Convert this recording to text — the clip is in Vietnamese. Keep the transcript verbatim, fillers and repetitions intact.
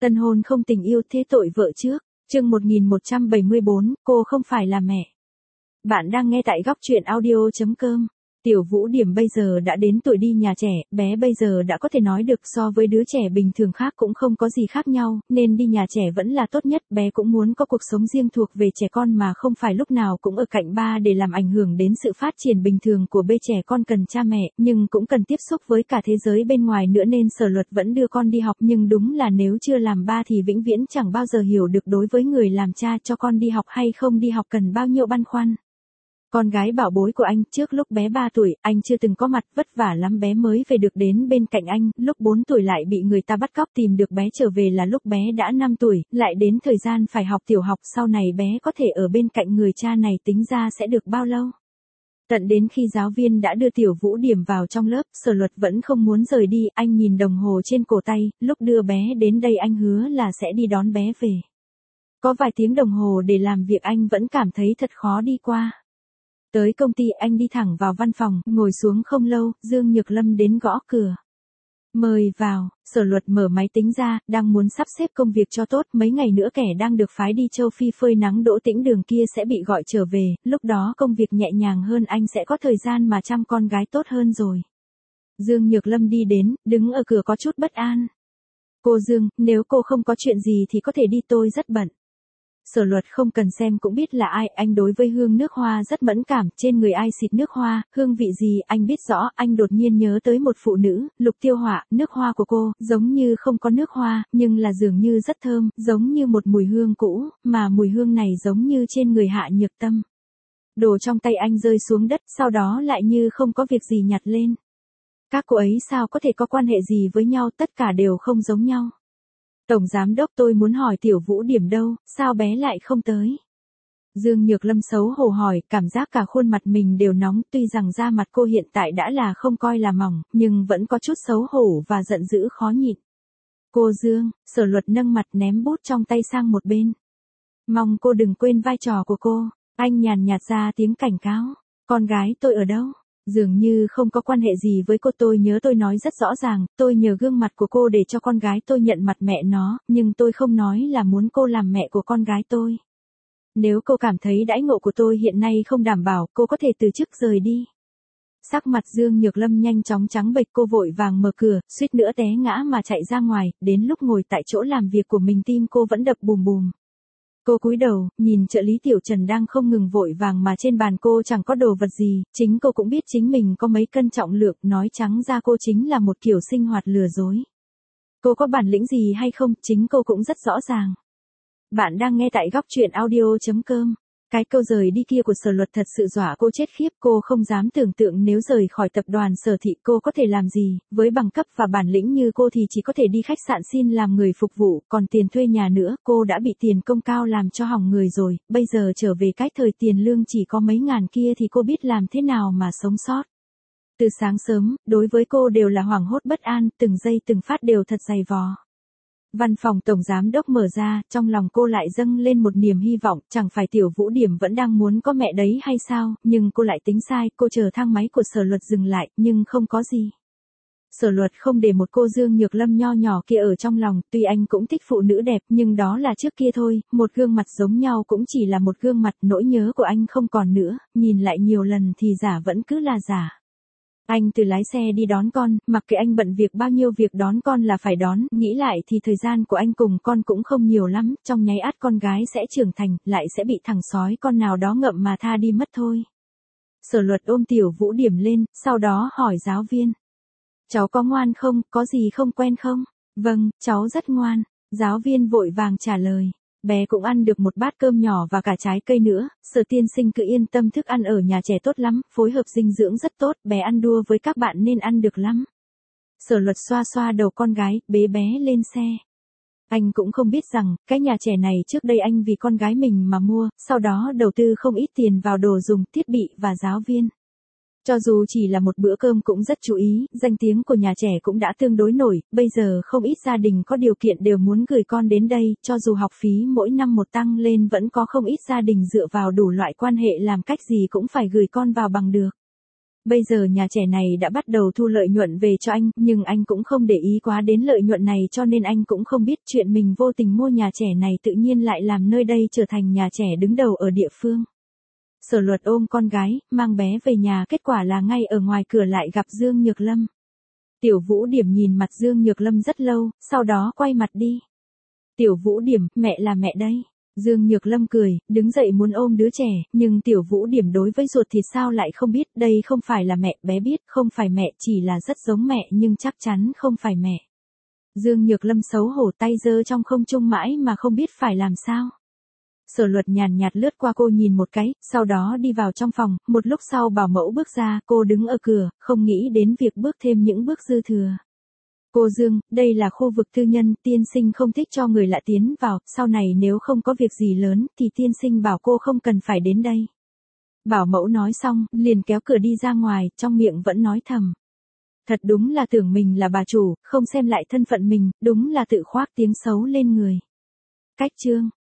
Tân hôn không tình yêu thế tội vợ trước. Chương một nghìn một trăm bảy mươi bốn, cô không phải là mẹ. Bạn đang nghe tại góc truyện audio chấm com. Tiểu Vũ Điểm bây giờ đã đến tuổi đi nhà trẻ, bé bây giờ đã có thể nói được so với đứa trẻ bình thường khác cũng không có gì khác nhau, nên đi nhà trẻ vẫn là tốt nhất. Bé cũng muốn có cuộc sống riêng thuộc về trẻ con mà không phải lúc nào cũng ở cạnh ba để làm ảnh hưởng đến sự phát triển bình thường của bê. Trẻ con cần cha mẹ, nhưng cũng cần tiếp xúc với cả thế giới bên ngoài nữa, nên Sở Luật vẫn đưa con đi học. Nhưng đúng là nếu chưa làm ba thì vĩnh viễn chẳng bao giờ hiểu được đối với người làm cha cho con đi học hay không đi học cần bao nhiêu băn khoăn. Con gái bảo bối của anh, trước lúc bé ba tuổi, anh chưa từng có mặt, vất vả lắm bé mới về được đến bên cạnh anh, lúc bốn tuổi lại bị người ta bắt cóc, tìm được bé trở về là lúc bé đã năm tuổi, lại đến thời gian phải học tiểu học, sau này bé có thể ở bên cạnh người cha này tính ra sẽ được bao lâu. Tận đến khi giáo viên đã đưa Tiểu Vũ Điểm vào trong lớp, Sở Luật vẫn không muốn rời đi, anh nhìn đồng hồ trên cổ tay, lúc đưa bé đến đây anh hứa là sẽ đi đón bé về. Có vài tiếng đồng hồ để làm việc anh vẫn cảm thấy thật khó đi qua. Tới công ty anh đi thẳng vào văn phòng, ngồi xuống không lâu, Dương Nhược Lâm đến gõ cửa. Mời vào. Sở Luật mở máy tính ra, đang muốn sắp xếp công việc cho tốt, mấy ngày nữa kẻ đang được phái đi châu Phi phơi nắng Đỗ Tĩnh Đường kia sẽ bị gọi trở về, lúc đó công việc nhẹ nhàng hơn, anh sẽ có thời gian mà chăm con gái tốt hơn rồi. Dương Nhược Lâm đi đến, đứng ở cửa có chút bất an. Cô Dương, nếu cô không có chuyện gì thì có thể đi, tôi rất bận. Sở Luật không cần xem cũng biết là ai, anh đối với hương nước hoa rất mẫn cảm, trên người ai xịt nước hoa, hương vị gì, anh biết rõ. Anh đột nhiên nhớ tới một phụ nữ, Lục Tiêu Họa, nước hoa của cô, giống như không có nước hoa, nhưng là dường như rất thơm, giống như một mùi hương cũ, mà mùi hương này giống như trên người Hạ Nhược Tâm. Đồ trong tay anh rơi xuống đất, sau đó lại như không có việc gì nhặt lên. Các cô ấy sao có thể có quan hệ gì với nhau, tất cả đều không giống nhau. Tổng giám đốc, tôi muốn hỏi Tiểu Vũ Điểm đâu, sao bé lại không tới? Dương Nhược Lâm xấu hổ hỏi, cảm giác cả khuôn mặt mình đều nóng, tuy rằng da mặt cô hiện tại đã là không coi là mỏng, nhưng vẫn có chút xấu hổ và giận dữ khó nhịn. Cô Dương, Sở Luật nâng mặt ném bút trong tay sang một bên. Mong cô đừng quên vai trò của cô, anh nhàn nhạt ra tiếng cảnh cáo. Con gái tôi ở đâu? Dường như không có quan hệ gì với cô, tôi nhớ tôi nói rất rõ ràng, tôi nhờ gương mặt của cô để cho con gái tôi nhận mặt mẹ nó, nhưng tôi không nói là muốn cô làm mẹ của con gái tôi. Nếu cô cảm thấy đãi ngộ của tôi hiện nay không đảm bảo, cô có thể từ chức rời đi. Sắc mặt Dương Nhược Lâm nhanh chóng trắng bệch, cô vội vàng mở cửa, suýt nữa té ngã mà chạy ra ngoài, đến lúc ngồi tại chỗ làm việc của mình tim cô vẫn đập bùm bùm. Cô cúi đầu, nhìn trợ lý Tiểu Trần đang không ngừng vội vàng mà trên bàn cô chẳng có đồ vật gì, chính cô cũng biết chính mình có mấy cân trọng lượng, nói trắng ra cô chính là một kiểu sinh hoạt lừa dối. Cô có bản lĩnh gì hay không, chính cô cũng rất rõ ràng. Bạn đang nghe tại góc truyện audio chấm com. Cái câu rời đi kia của Sở Luật thật sự dọa cô chết khiếp, cô không dám tưởng tượng nếu rời khỏi tập đoàn Sở Thị cô có thể làm gì, với bằng cấp và bản lĩnh như cô thì chỉ có thể đi khách sạn xin làm người phục vụ, còn tiền thuê nhà nữa, cô đã bị tiền công cao làm cho hỏng người rồi, bây giờ trở về cái thời tiền lương chỉ có mấy ngàn kia thì cô biết làm thế nào mà sống sót. Từ sáng sớm, đối với cô đều là hoảng hốt bất an, từng giây từng phát đều thật dày vò. Văn phòng tổng giám đốc mở ra, trong lòng cô lại dâng lên một niềm hy vọng, chẳng phải Tiểu Vũ Điểm vẫn đang muốn có mẹ đấy hay sao, nhưng cô lại tính sai, cô chờ thang máy của Sở Luật dừng lại, nhưng không có gì. Sở Luật không để một cô Dương Nhược Lâm nho nhỏ kia ở trong lòng, tuy anh cũng thích phụ nữ đẹp, nhưng đó là trước kia thôi, một gương mặt giống nhau cũng chỉ là một gương mặt, nỗi nhớ của anh không còn nữa, nhìn lại nhiều lần thì giả vẫn cứ là giả. Anh từ lái xe đi đón con, mặc kệ anh bận việc bao nhiêu, việc đón con là phải đón, nghĩ lại thì thời gian của anh cùng con cũng không nhiều lắm, trong nháy ắt con gái sẽ trưởng thành, lại sẽ bị thằng sói con nào đó ngậm mà tha đi mất thôi. Sở Luật ôm Tiểu Vũ Điểm lên, sau đó hỏi giáo viên. Cháu có ngoan không, có gì không quen không? Vâng, cháu rất ngoan, giáo viên vội vàng trả lời. Bé cũng ăn được một bát cơm nhỏ và cả trái cây nữa, Sở tiên sinh cứ yên tâm, thức ăn ở nhà trẻ tốt lắm, phối hợp dinh dưỡng rất tốt, bé ăn đua với các bạn nên ăn được lắm. Sở Luật xoa xoa đầu con gái, bế bé lên xe. Anh cũng không biết rằng, cái nhà trẻ này trước đây anh vì con gái mình mà mua, sau đó đầu tư không ít tiền vào đồ dùng, thiết bị và giáo viên. Cho dù chỉ là một bữa cơm cũng rất chú ý, danh tiếng của nhà trẻ cũng đã tương đối nổi, bây giờ không ít gia đình có điều kiện đều muốn gửi con đến đây, cho dù học phí mỗi năm một tăng lên vẫn có không ít gia đình dựa vào đủ loại quan hệ làm cách gì cũng phải gửi con vào bằng được. Bây giờ nhà trẻ này đã bắt đầu thu lợi nhuận về cho anh, nhưng anh cũng không để ý quá đến lợi nhuận này cho nên anh cũng không biết chuyện mình vô tình mua nhà trẻ này tự nhiên lại làm nơi đây trở thành nhà trẻ đứng đầu ở địa phương. Sở Luật ôm con gái, mang bé về nhà, kết quả là ngay ở ngoài cửa lại gặp Dương Nhược Lâm. Tiểu Vũ Điểm nhìn mặt Dương Nhược Lâm rất lâu, sau đó quay mặt đi. Tiểu Vũ Điểm, mẹ là mẹ đây. Dương Nhược Lâm cười, đứng dậy muốn ôm đứa trẻ, nhưng Tiểu Vũ Điểm đối với ruột thì sao lại không biết, đây không phải là mẹ, bé biết không phải mẹ, chỉ là rất giống mẹ nhưng chắc chắn không phải mẹ. Dương Nhược Lâm xấu hổ tay giơ trong không trung mãi mà không biết phải làm sao. Sở Luật nhàn nhạt lướt qua cô nhìn một cái, sau đó đi vào trong phòng, một lúc sau bảo mẫu bước ra, cô đứng ở cửa, không nghĩ đến việc bước thêm những bước dư thừa. Cô Dương, đây là khu vực tư nhân, tiên sinh không thích cho người lạ tiến vào, sau này nếu không có việc gì lớn, thì tiên sinh bảo cô không cần phải đến đây. Bảo mẫu nói xong, liền kéo cửa đi ra ngoài, trong miệng vẫn nói thầm. Thật đúng là tưởng mình là bà chủ, không xem lại thân phận mình, đúng là tự khoác tiếng xấu lên người. Cách chương